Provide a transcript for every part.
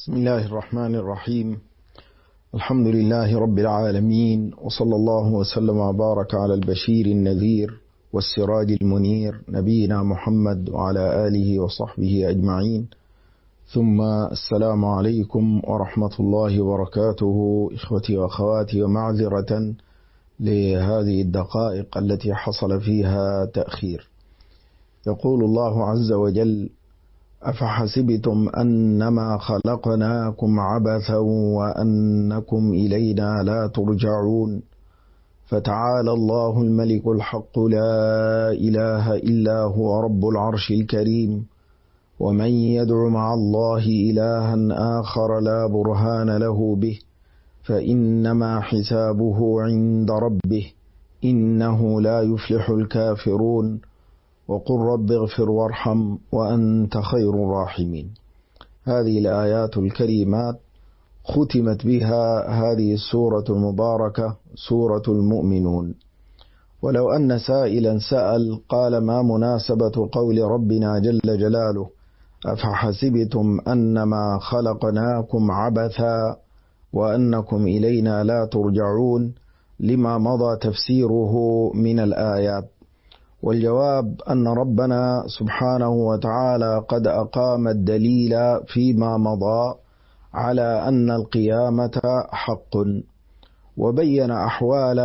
بسم الله الرحمن الرحيم. الحمد لله رب العالمين، وصلى الله وسلم وبارك على البشير النذير والسراج المنير نبينا محمد وعلى آله وصحبه أجمعين، ثم السلام عليكم ورحمة الله وبركاته. إخوتي وأخواتي، ومعذرة لهذه الدقائق التي حصل فيها تأخير. يقول الله عز وجل: أفحسبتم أنما خلقناكم عبثا وأنكم إلينا لا ترجعون، فتعالى الله الملك الحق لا إله إلا هو رب العرش الكريم. ومن يدع مع الله إلها آخر لا برهان له به فإنما حسابه عند ربه إنه لا يفلح الكافرون. وقل رب اغفر وارحم وأنت خير الراحمين. هذه الآيات الكريمات ختمت بها هذه السورة المباركة، سورة المؤمنون. ولو أن سائلا سأل قال: ما مناسبة قول ربنا جل جلاله: أفحسبتم أنما خلقناكم عبثا وأنكم إلينا لا ترجعون، لما مضى تفسيره من الآيات؟ والجواب أن ربنا سبحانه وتعالى قد أقام الدليل فيما مضى على أن القيامة حق، وبين أحوال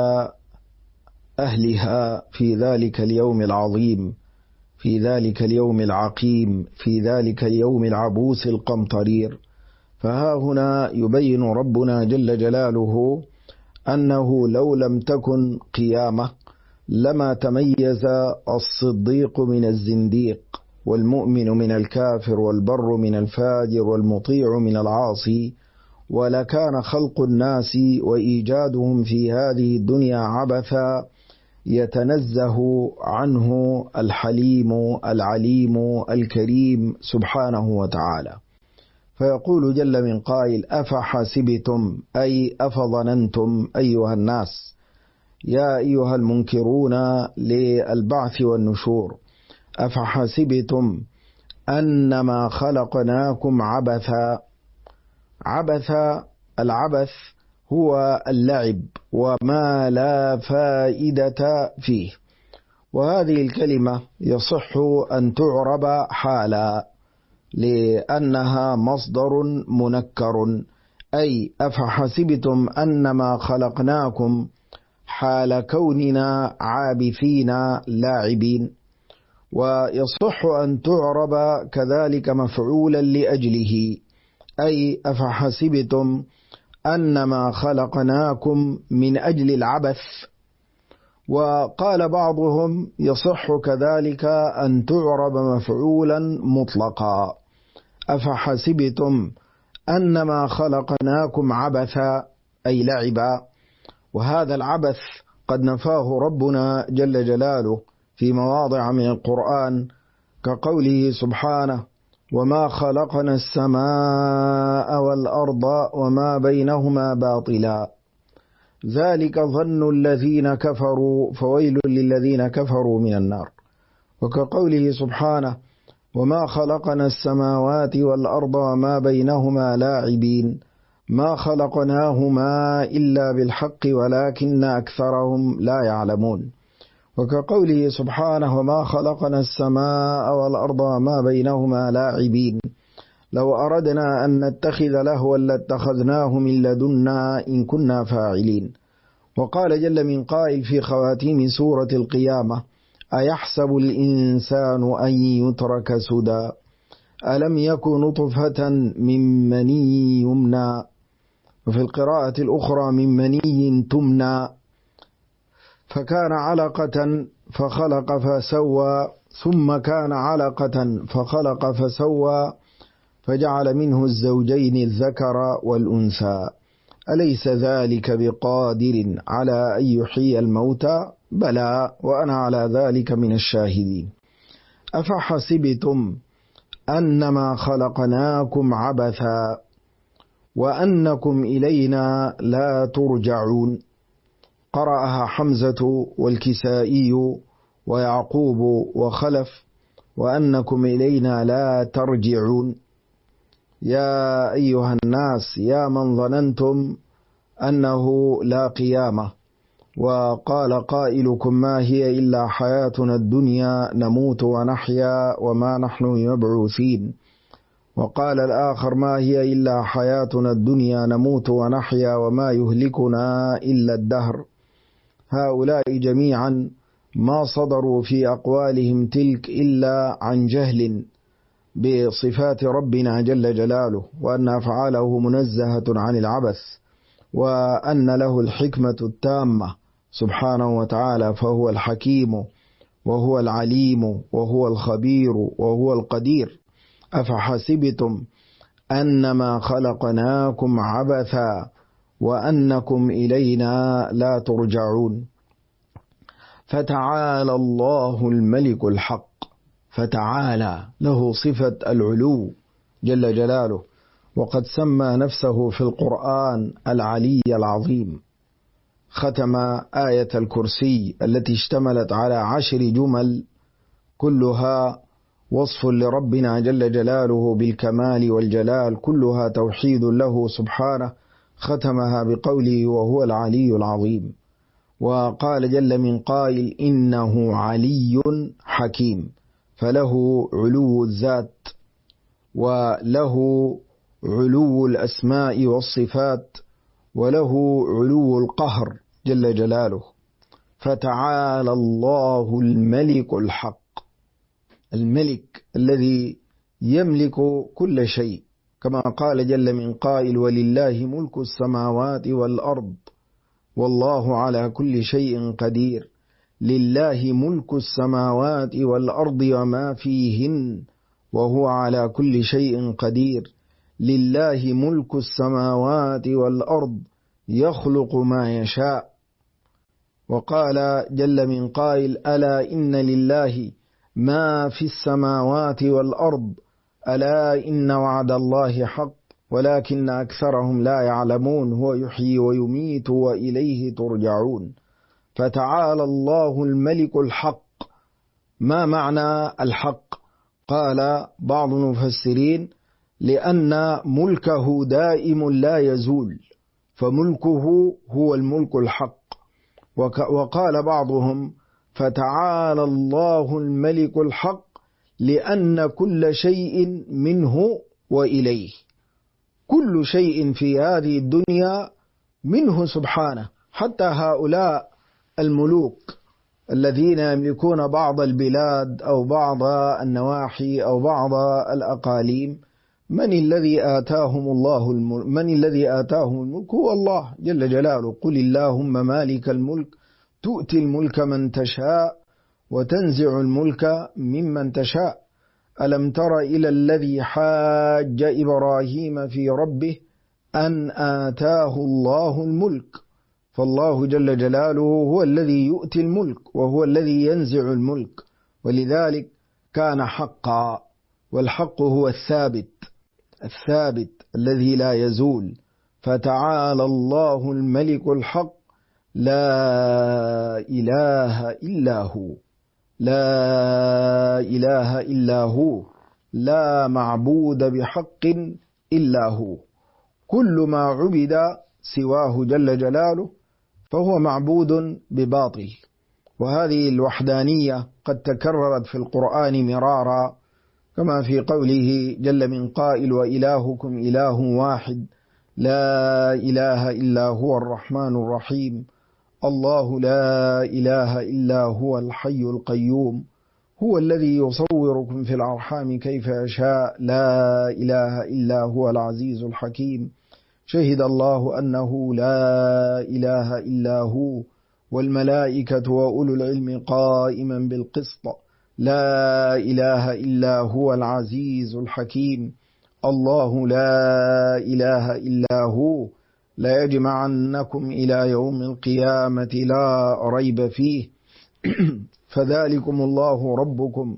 أهلها في ذلك اليوم العظيم، في ذلك اليوم العقيم، في ذلك اليوم العبوس القمطرير. فها هنا يبين ربنا جل جلاله أنه لو لم تكن قيامة لما تميز الصديق من الزنديق، والمؤمن من الكافر، والبر من الفاجر، والمطيع من العاصي، ولكان خلق الناس وإيجادهم في هذه الدنيا عبثا يتنزه عنه الحليم العليم الكريم سبحانه وتعالى. فيقول جل من قائل: أفحسبتم، أي أفظننتم أيها الناس، يا أيها المنكرون للبعث والنشور، أفحسبتم أنما خلقناكم عبثا. عبثا، العبث هو اللعب وما لا فائدة فيه، وهذه الكلمة يصح أن تعرب حالا لأنها مصدر منكر، أي أفحسبتم أنما خلقناكم حال كوننا عابثين لاعبين. ويصح أن تعرب كذلك مفعولا لأجله، أي أفحسبتم أنما خلقناكم من أجل العبث. وقال بعضهم يصح كذلك أن تعرب مفعولا مطلقا، أفحسبتم أنما خلقناكم عبثا، أي لعبا. وهذا العبث قد نفاه ربنا جل جلاله في مواضع من القرآن، كقوله سبحانه: وما خلقنا السماء والأرض وما بينهما باطلا ذلك ظن الذين كفروا فويل للذين كفروا من النار. وكقوله سبحانه: وما خلقنا السماوات والأرض وما بينهما لاعبين ما خلقناهما إلا بالحق ولكن أكثرهم لا يعلمون. وكقوله سبحانه: وما خلقنا السماء والأرض وما بينهما لاعبين لو أردنا أن نتخذ لهوا لاتخذناه من لدنا إن كنا فاعلين. وقال جل من قائل في خواتيم سورة القيامة: أيحسب الإنسان أن يترك سدى ألم يكن نطفة من مني يمنى. وفي القراءة الأخرى: من مني تمنى، فكان علقة فخلق فسوى، ثم كان علقة فخلق فسوى، فجعل منه الزوجين الذكر والأنثى. أليس ذلك بقادر على أن يحيي الموتى؟ بلى وأنا على ذلك من الشاهدين. أفحسبتم أنما خلقناكم عبثا وأنكم إلينا لا ترجعون. قرأها حمزة والكسائي ويعقوب وخلف: وأنكم إلينا لا ترجعون. يا أيها الناس يا من ظننتم أنه لا قيامة، وقال قائلكم ما هي إلا حياتنا الدنيا نموت ونحيا وما نحن مبعوثين، وقال الآخر ما هي إلا حياتنا الدنيا نموت ونحيا وما يهلكنا إلا الدهر. هؤلاء جميعا ما صدروا في أقوالهم تلك إلا عن جهل بصفات ربنا جل جلاله، وأن أفعاله منزهة عن العبث، وأن له الحكمة التامة سبحانه وتعالى، فهو الحكيم وهو العليم وهو الخبير وهو القدير. أفحسبتم أنما خلقناكم عبثا وأنكم إلينا لا ترجعون. فتعالى الله الملك الحق، فتعالى له صفة العلو جل جلاله، وقد سمى نفسه في القرآن العلي العظيم. ختم آية الكرسي التي اشتملت على 10 جمل كلها وصف لربنا جل جلاله بالكمال والجلال، كلها توحيد له سبحانه، ختمها بقوله وهو العلي العظيم. وقال جل من قائل إنه علي حكيم، فله علو الذات وله علو الأسماء والصفات وله علو القهر جل جلاله. فتعالى الله الملك الحق، الملك الذي يملك كل شيء، كما قال جل من قائل ولله ملك السماوات والأرض والله على كل شيء قدير. لله ملك السماوات والأرض وما فيهن وهو على كل شيء قدير. لله ملك السماوات والأرض يخلق ما يشاء. وقال جل من قائل ألا إن لله ما في السماوات والأرض ألا إن وعد الله حق ولكن أكثرهم لا يعلمون هو يحيي ويميت وإليه ترجعون. فتعالى الله الملك الحق. ما معنى الحق؟ قال بعض المفسرين لأن ملكه دائم لا يزول، فملكه هو الملك الحق. وقال بعضهم فتعالى الله الملك الحق لأن كل شيء منه وإليه، كل شيء في هذه الدنيا منه سبحانه، حتى هؤلاء الملوك الذين يملكون بعض البلاد أو بعض النواحي أو بعض الأقاليم، من الذي آتاهم الملك؟ هو الله جل جلاله. قل اللهم مالك الملك تؤتي الملك من تشاء وتنزع الملك ممن تشاء. ألم تر إلى الذي حاج إبراهيم في ربه أن آتاه الله الملك؟ فالله جل جلاله هو الذي يؤتي الملك وهو الذي ينزع الملك، ولذلك كان حقا، والحق هو الثابت الذي لا يزول. فتعالى الله الملك الحق لا إله إلا هو، لا إله إلا هو، لا معبود بحق إلا هو. كل ما عبد سواه جل جلاله فهو معبود بباطل. وهذه الوحدانية قد تكررت في القرآن مرارا، كما في قوله جل من قائل وإلهكم إله واحد لا إله إلا هو الرحمن الرحيم. الله لا إله إلا هو الحي القيوم، هو الذي يصوركم في الأرحام كيف يشاء، لا إله إلا هو العزيز الحكيم. شهد الله أنه لا إله إلا هو والملائكة وأولو العلم قائما بالقسط، لا إله إلا هو العزيز الحكيم. الله لا إله إلا هو لا يجمعنكم إلى يوم القيامة لا ريب فيه. فذلكم الله ربكم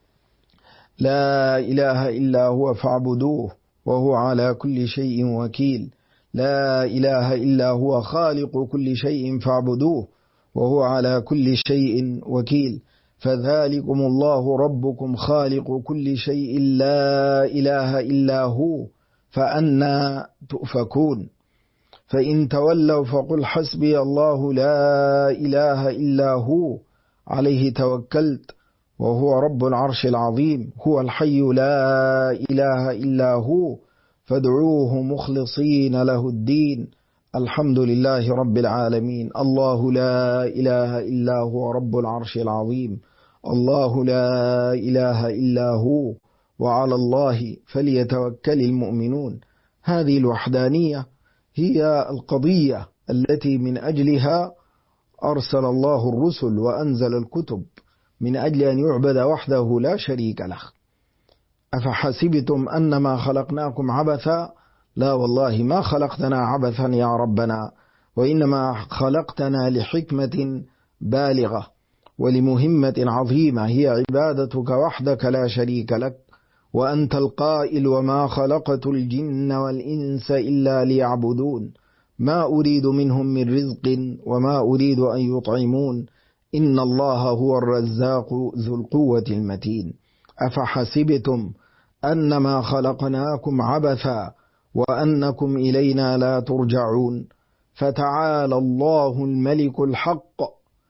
لا إله إلا هو فاعبدوه وهو على كل شيء وكيل. لا إله إلا هو خالق كل شيء فاعبدوه وهو على كل شيء وكيل. فذلكم الله ربكم خالق كل شيء لا إله إلا هو فأنى تؤفكون. فإن تولوا فقل حسبي الله لا إله إلا هو عليه توكلت وهو رب العرش العظيم. هو الحي لا إله إلا هو فادعوه مخلصين له الدين الحمد لله رب العالمين. الله لا إله إلا هو رب العرش العظيم. الله لا إله إلا هو وعلى الله فليتوكل المؤمنون. هذه الوحدانية هي القضية التي من أجلها أرسل الله الرسل وأنزل الكتب، من أجل أن يعبد وحده لا شريك له. أفحسبتم أنما خلقناكم عبثا؟ لا والله ما خلقتنا عبثا يا ربنا، وإنما خلقتنا لحكمة بالغة ولمهمة عظيمة هي عبادتك وحدك لا شريك لك. وأنت القائل وما خلقت الجن والإنس إلا ليعبدون ما أريد منهم من رزق وما أريد أن يطعمون إن الله هو الرزاق ذو القوة المتين. أفحسبتم أنما خلقناكم عبثا وأنكم إلينا لا ترجعون. فتعالى الله الملك الحق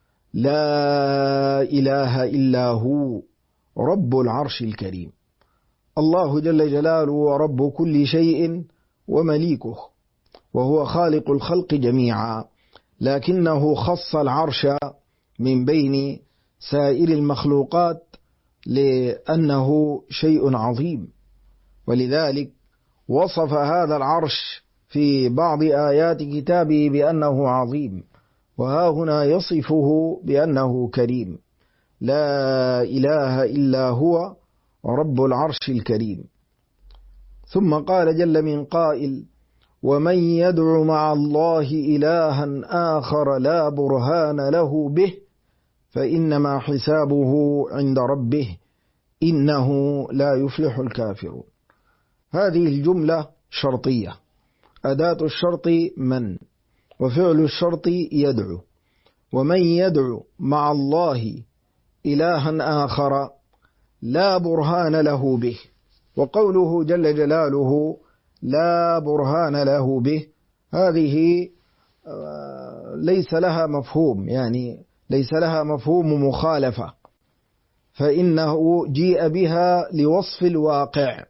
لا إله إلا هو رب العرش الكريم. الله جل جلاله ورب كل شيء ومليكه، وهو خالق الخلق جميعا، لكنه خص العرش من بين سائر المخلوقات لأنه شيء عظيم، ولذلك وصف هذا العرش في بعض آيات كتابه بأنه عظيم، وها هنا يصفه بأنه كريم. لا إله إلا هو رب العرش الكريم. ثم قال جل من قائل ومن يدع مع الله إلها آخر لا برهان له به فإنما حسابه عند ربه إنه لا يفلح الكافرون. هذه الجملة شرطية، أداة الشرط من، وفعل الشرط يدعو. ومن يدعو مع الله إلها آخر لا برهان له به، وقوله جل جلاله لا برهان له به هذه ليس لها مفهوم، يعني ليس لها مفهوم مخالفة، فإنه جيء بها لوصف الواقع،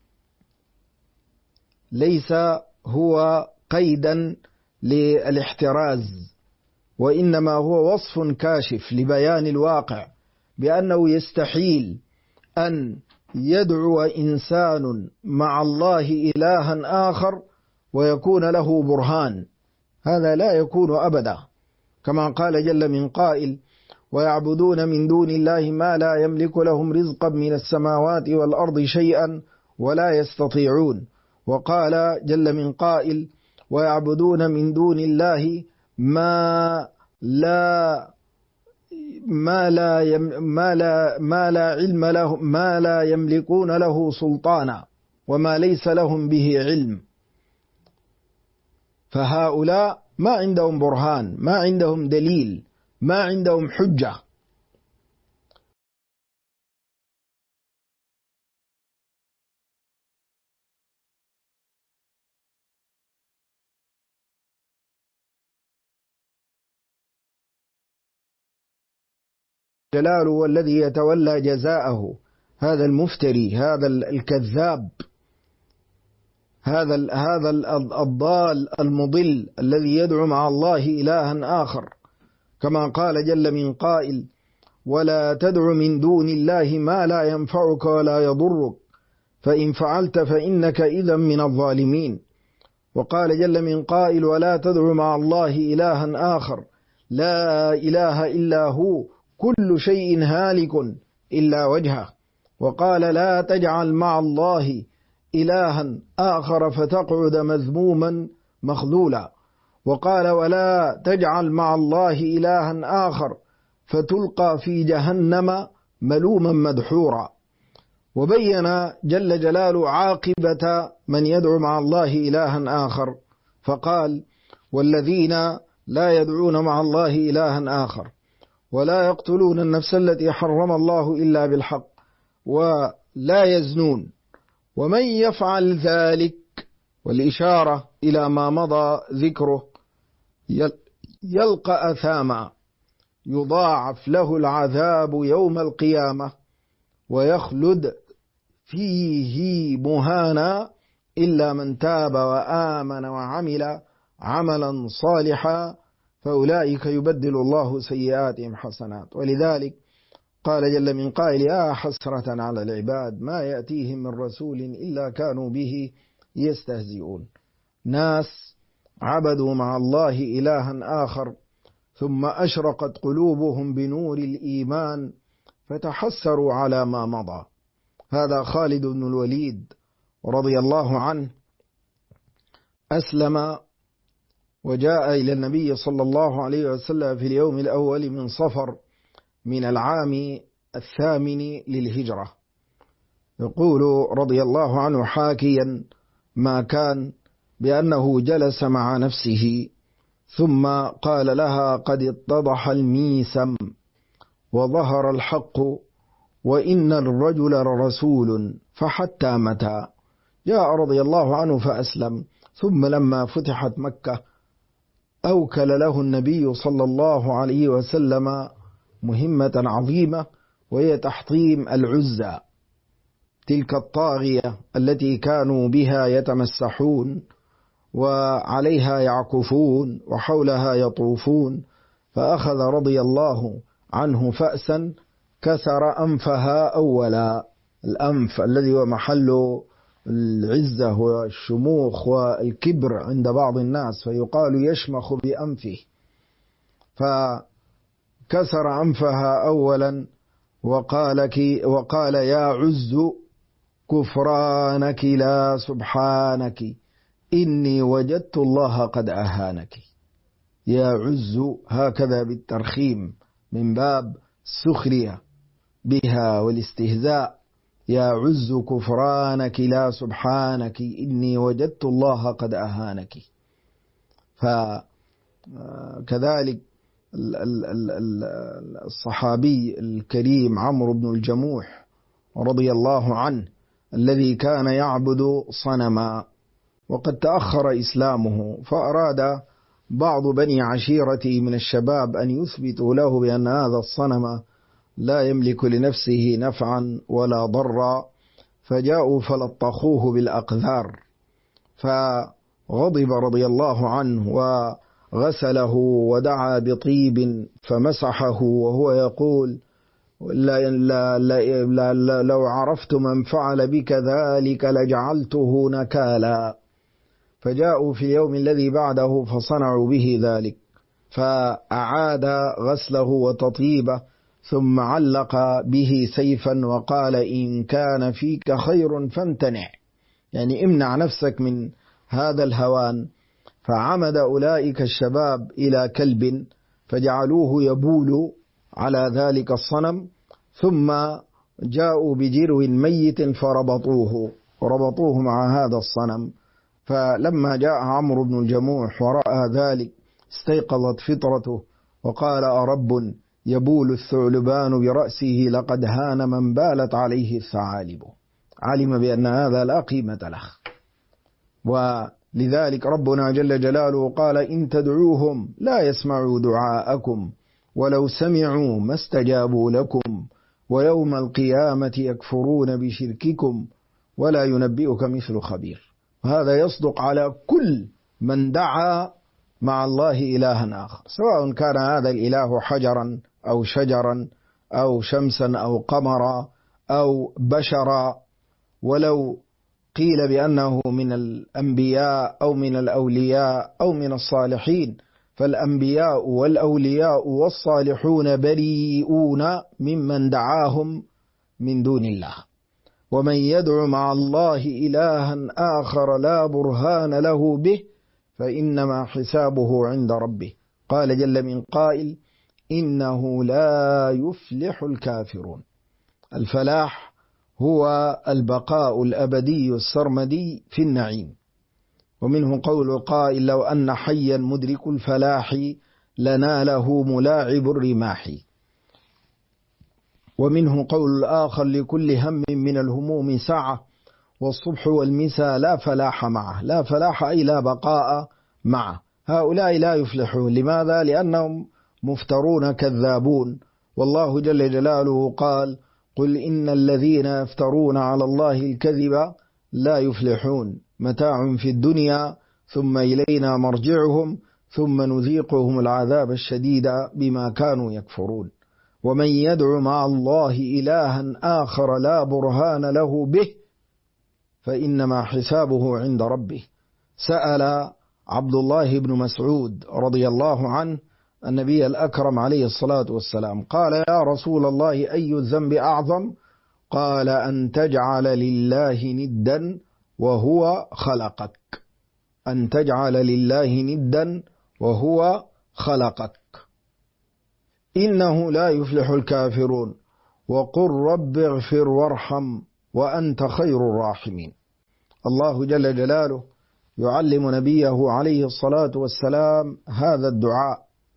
ليس هو قيدا للاحتراز، وإنما هو وصف كاشف لبيان الواقع، بأنه يستحيل أن يدعو إنسان مع الله إلها آخر ويكون له برهان، هذا لا يكون أبدا، كما قال جل من قائل ويعبدون من دون الله ما لا يملك لهم رزقا من السماوات والأرض شيئا ولا يستطيعون. وقال جل من قائل ويعبدون من دون الله ما لا علم له، ما لا يملكون له سلطانا وما ليس لهم به علم. فهؤلاء ما عندهم برهان، ما عندهم دليل، ما عندهم حجة. جلاله والذي يتولى جزاءه، هذا المفتري، هذا الكذاب، هذا الضال المضل الذي يدعو مع الله إلها آخر، كما قال جل من قائل ولا تدع من دون الله ما لا ينفعك ولا يضرك فإن فعلت فإنك إذا من الظالمين. وقال جل من قائل ولا تدع مع الله إلها آخر لا إله إلا هو كل شيء هالك إلا وجهه. وقال لا تجعل مع الله إلها آخر فتقعد مذموما مخذولا. وقال ولا تجعل مع الله إلها آخر فتلقى في جهنم ملوما مدحورا. وبين جل جلاله عاقبة من يدعو مع الله إلها آخر، فقال والذين لا يدعون مع الله إلها آخر ولا يقتلون النفس التي حرم الله إلا بالحق ولا يزنون ومن يفعل ذلك والإشارة إلى ما مضى ذكره يلقى أثاما يضاعف له العذاب يوم القيامة ويخلد فيه مهانا إلا من تاب وآمن وعمل عملا صالحا فأولئك يبدل الله سيئاتهم حسنات. ولذلك قال جل من قائل يا حسرة على العباد ما يأتيهم من رسول إلا كانوا به يستهزئون. ناس عبدوا مع الله إلها آخر ثم أشرقت قلوبهم بنور الإيمان فتحسروا على ما مضى. هذا خالد بن الوليد رضي الله عنه أسلم وجاء إلى النبي صلى الله عليه وسلم في اليوم الأول من صفر من العام 8 للهجرة. يقول رضي الله عنه حاكيا ما كان بأنه جلس مع نفسه ثم قال لها قد اتضح الميسم وظهر الحق وإن الرجل لرسول فحتى متى. جاء رضي الله عنه فأسلم، ثم لما فتحت مكة أوكل له النبي صلى الله عليه وسلم مهمة عظيمة وهي تحطيم العزى، تلك الطاغية التي كانوا بها يتمسحون وعليها يعكفون وحولها يطوفون. فأخذ رضي الله عنه فأسا كسر أنفها أولا، الأنف الذي هو محل العزة والشموخ والكبر عند بعض الناس، فيقال يشمخ بأنفه، فكسر أنفها أولا وقال يا عز كفرانك لا سبحانك إني وجدت الله قد أهانك. يا عز هكذا بالترخيم من باب السخرية بها والاستهزاء، يا عز كفرانك لا سبحانك إني وجدت الله قد أهانك. فكذلك الصحابي الكريم عمرو بن الجموح رضي الله عنه الذي كان يعبد صنما وقد تأخر إسلامه، فأراد بعض بني عشيرته من الشباب أن يثبتوا له بأن هذا الصنم لا يملك لنفسه نفعا ولا ضرا، فجاءوا فلطخوه بالأقذار، فغضب رضي الله عنه وغسله ودعا بطيب فمسحه وهو يقول لو عرفت من فعل بك ذلك لجعلته نكالا. فجاءوا في اليوم الذي بعده فصنعوا به ذلك، فأعاد غسله وتطيبه ثم علق به سيفا وقال إن كان فيك خير فامتنع، يعني امنع نفسك من هذا الهوان. فعمد أولئك الشباب إلى كلب فجعلوه يبول على ذلك الصنم، ثم جاءوا بجرو ميت فربطوه مع هذا الصنم. فلما جاء عمرو بن الجموح ورأى ذلك استيقظت فطرته وقال أرب يبول الثعلبان برأسه لقد هان من بالت عليه الثعالب. علم بأن هذا لا قيمة له، ولذلك ربنا جل جلاله قال إن تدعوهم لا يسمعوا دعاءكم ولو سمعوا ما استجابوا لكم ويوم القيامة يكفرون بشرككم ولا ينبئك مثل خبير. هذا يصدق على كل من دعا مع الله إلها آخر، سواء كان هذا الإله حجرا أو شجرا أو شمسا أو قمرا أو بشرا، ولو قيل بأنه من الأنبياء أو من الأولياء أو من الصالحين، فالأنبياء والأولياء والصالحون بريئون ممن دعاهم من دون الله. ومن يدع مع الله إلها آخر لا برهان له به فإنما حسابه عند ربه. قال جل من قائل إنه لا يفلح الكافرون. الفلاح هو البقاء الأبدي السرمدي في النعيم. ومنه قول القائل لو أن حيا مدرك الفلاح لناله ملاعب الرماح. ومنه قول الآخر لكل هم من الهموم ساعة والصبح والمساء لا فلاح معه، لا فلاح أي لا بقاء معه. هؤلاء لا يفلحون. لماذا؟ لأنهم مفترون كذابون. والله جل جلاله قال: قل إن الذين يفترون على الله الكذب لا يفلحون، متاع في الدنيا ثم إلينا مرجعهم ثم نذيقهم العذاب الشديد بما كانوا يكفرون. ومن يدع مع الله إلها آخر لا برهان له به فإنما حسابه عند ربه. سأل عبد الله بن مسعود رضي الله عنه النبي الأكرم عليه الصلاة والسلام، قال: يا رسول الله، أي الذنب أعظم؟ قال: أن تجعل لله ندا وهو خلقك. أن تجعل لله ندا وهو خلقك. إنه لا يفلح الكافرون. وقل رب اغفر وارحم وأنت خير الراحمين. الله جل جلاله يعلم نبيه عليه الصلاة والسلام هذا الدعاء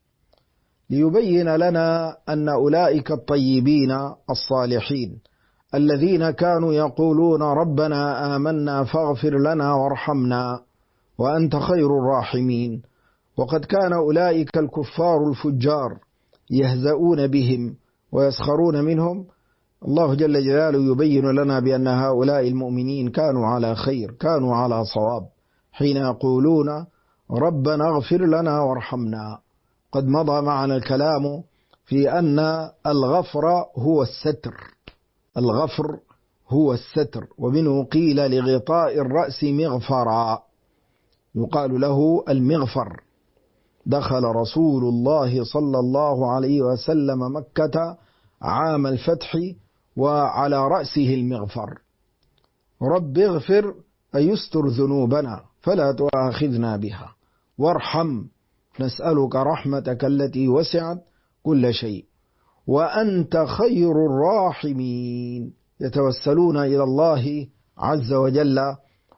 ليبين لنا أن أولئك الطيبين الصالحين الذين كانوا يقولون ربنا آمنا فاغفر لنا وارحمنا وأنت خير الراحمين، وقد كان أولئك الكفار الفجار يهزؤون بهم ويسخرون منهم. الله جل جلاله يبين لنا بأن هؤلاء المؤمنين كانوا على خير، كانوا على صواب حين يقولون ربنا اغفر لنا وارحمنا. قد مضى معنا الكلام في أن الغفر هو الستر، الغفر هو الستر، ومنه قيل لغطاء الرأس مغفرا، يقال له المغفر. دخل رسول الله صلى الله عليه وسلم مكة عام الفتح وعلى رأسه المغفر. رب اغفر أي يستر ذنوبنا فلا تؤاخذنا بها، وارحم نسألك رحمتك التي وسعت كل شيء، وأنت خير الراحمين. يتوسلون إلى الله عز وجل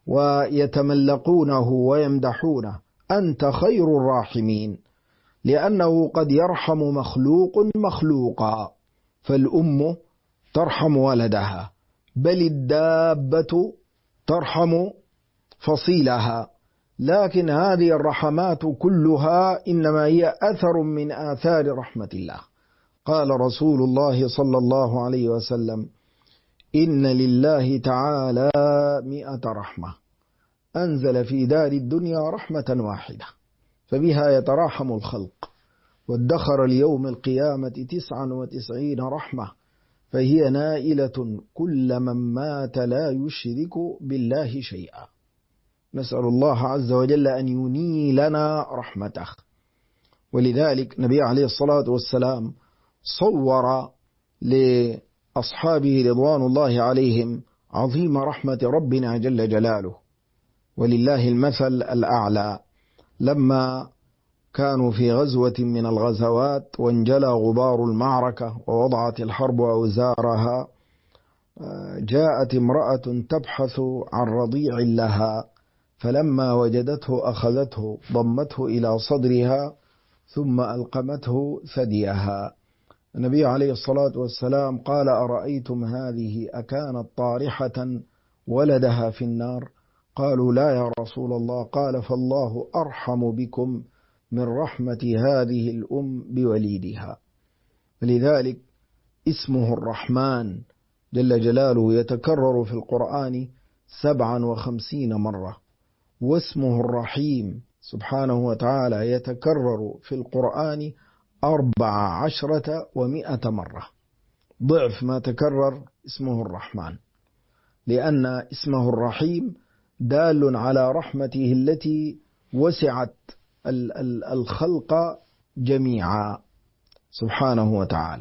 ويتملقونه ويمدحونه، أنت خير الراحمين، لأنه قد يرحم مخلوق مخلوقا، فالأم ترحم ولدها، بل الدابة ترحم فصيلها. لكن هذه الرحمات كلها إنما هي أثر من آثار رحمة الله. قال رسول الله صلى الله عليه وسلم: إن لله تعالى 100 رحمة أنزل في دار الدنيا رحمة واحدة فبها يتراحم الخلق، وادخر ليوم القيامة 99 رحمة فهي نائلة كل من مات لا يشرك بالله شيئا. نسأل الله عز وجل أن ينيلنا رحمته. ولذلك نبي عليه الصلاة والسلام صور لأصحابه رضوان الله عليهم عظيم رحمة ربنا جل جلاله، ولله المثل الأعلى. لما كانوا في غزوة من الغزوات وانجلى غبار المعركة ووضعت الحرب أوزارها، جاءت امرأة تبحث عن رضيع لها، فلما وجدته أخذته ضمته إلى صدرها ثم ألقمته ثديها. النبي عليه الصلاة والسلام قال: أرأيتم هذه أكانت طارحة ولدها في النار؟ قالوا: لا يا رسول الله. قال: فالله أرحم بكم من رحمة هذه الأم بوليدها. لذلك اسمه الرحمن جل جلاله يتكرر في القرآن 57 مرة، واسمه الرحيم سبحانه وتعالى يتكرر في القرآن 14 مرة، ضعف ما تكرر اسمه الرحمن، لأن اسمه الرحيم دال على رحمته التي وسعت الخلق جميعا سبحانه وتعالى.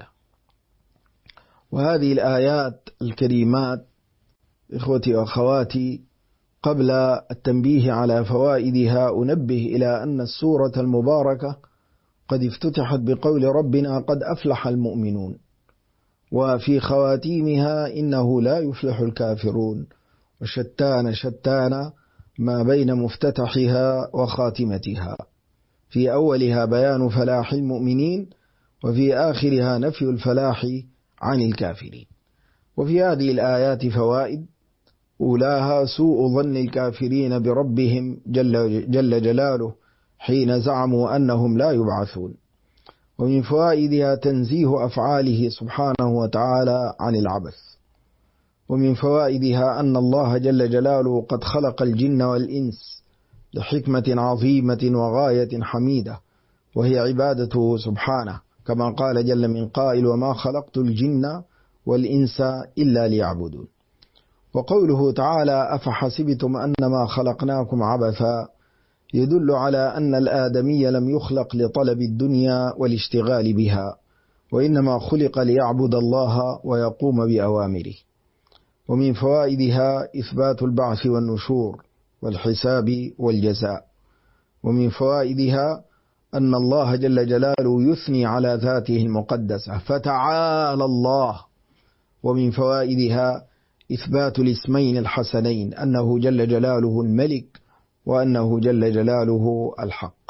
وهذه الآيات الكريمات إخوتي وأخواتي، قبل التنبيه على فوائدها أنبه إلى أن السورة المباركة قد افتتحت بقول ربنا: قد أفلح المؤمنون، وفي خواتيمها: إنه لا يفلح الكافرون، وشتان شتان ما بين مفتتحها وخاتمتها. في أولها بيان فلاح المؤمنين، وفي آخرها نفي الفلاح عن الكافرين. وفي هذه الآيات فوائد. أولاها سوء ظن الكافرين بربهم جل جلاله حين زعموا أنهم لا يبعثون. ومن فوائدها تنزيه أفعاله سبحانه وتعالى عن العبث. ومن فوائدها أن الله جل جلاله قد خلق الجن والإنس لحكمة عظيمة وغاية حميدة، وهي عبادته سبحانه، كما قال جل من قائل: وما خلقت الجن والإنس إلا ليعبدون. وقوله تعالى: أفحسبتم أنما خلقناكم عبثا، يدل على أن الآدمي لم يخلق لطلب الدنيا والاشتغال بها، وإنما خلق ليعبد الله ويقوم بأوامره. ومن فوائدها إثبات البعث والنشور والحساب والجزاء. ومن فوائدها أن الله جل جلاله يثني على ذاته المقدسة فتعالى الله. ومن فوائدها إثبات الاسمين الحسنين، أنه جل جلاله الملك وأنه جل جلاله الحق.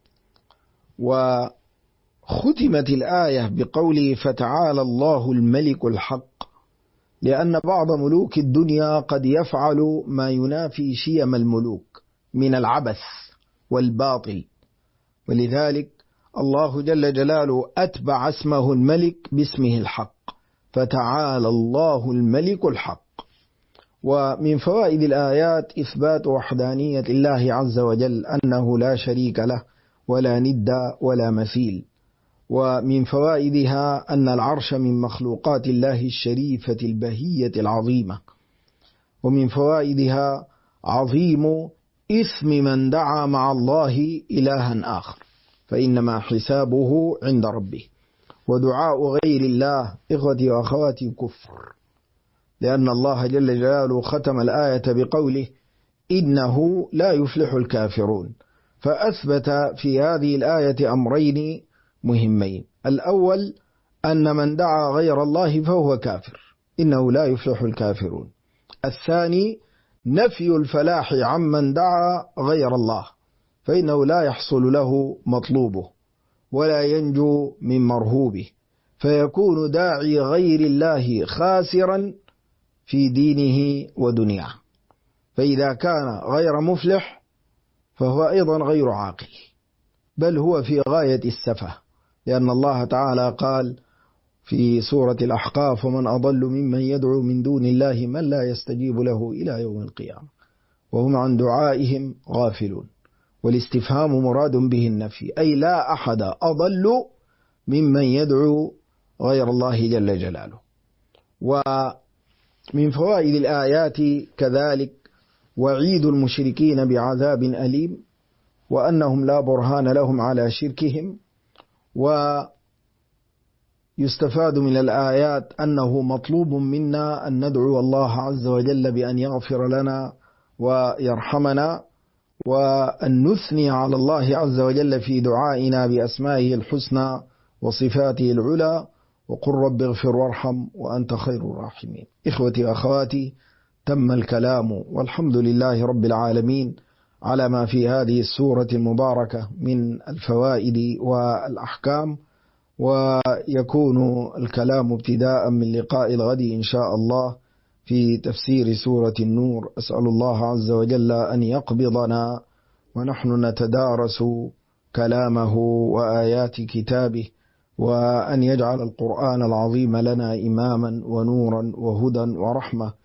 وختمت الآية بقوله فتعالى الله الملك الحق، لأن بعض ملوك الدنيا قد يفعل ما ينافي شيم الملوك من العبث والباطل، ولذلك الله جل جلاله أتبع اسمه الملك باسمه الحق، فتعالى الله الملك الحق. ومن فوائد الآيات إثبات وحدانية الله عز وجل، أنه لا شريك له ولا ند ولا مثيل. ومن فوائدها أن العرش من مخلوقات الله الشريفة البهية العظيمة. ومن فوائدها عظيم إثم من دعا مع الله إلها آخر، فإنما حسابه عند ربه. ودعاء غير الله إخوتي وأخواتي كفر، لأن الله جل جلاله ختم الآية بقوله: إنه لا يفلح الكافرون، فأثبت في هذه الآية أمرين مهمين: الأول أن من دعا غير الله فهو كافر، إنه لا يفلح الكافرون. الثاني نفي الفلاح عمن دعا غير الله، فإنه لا يحصل له مطلوبه ولا ينجو من مرهوبه، فيكون داعي غير الله خاسرا في دينه ودنياه. فإذا كان غير مفلح فهو أيضا غير عاقل، بل هو في غاية السفه، لأن الله تعالى قال في سورة الأحقاف: ومن أضل ممن يدعو من دون الله من لا يستجيب له إلى يوم القيامة وهم عن دعائهم غافلون. والاستفهام مراد به النفي، أي لا أحد أضل ممن يدعو غير الله جل جلاله. ومن فوائد الآيات كذلك وعيد المشركين بعذاب أليم، وأنهم لا برهان لهم على شركهم. ويستفاد من الآيات أنه مطلوب منا أن ندعو الله عز وجل بأن يغفر لنا ويرحمنا، وأن نثني على الله عز وجل في دعائنا بأسمائه الحسنى وصفاته العلى، وقل رب اغفر وارحم وأنت خير الراحمين. إخوتي وأخواتي، تم الكلام، والحمد لله رب العالمين على ما في هذه السورة المباركة من الفوائد والأحكام. ويكون الكلام ابتداء من لقاء الغد إن شاء الله في تفسير سورة النور. أسأل الله عز وجل أن يقبضنا ونحن نتدارس كلامه وآيات كتابه، وأن يجعل القرآن العظيم لنا إماما ونورا وهدى ورحمة،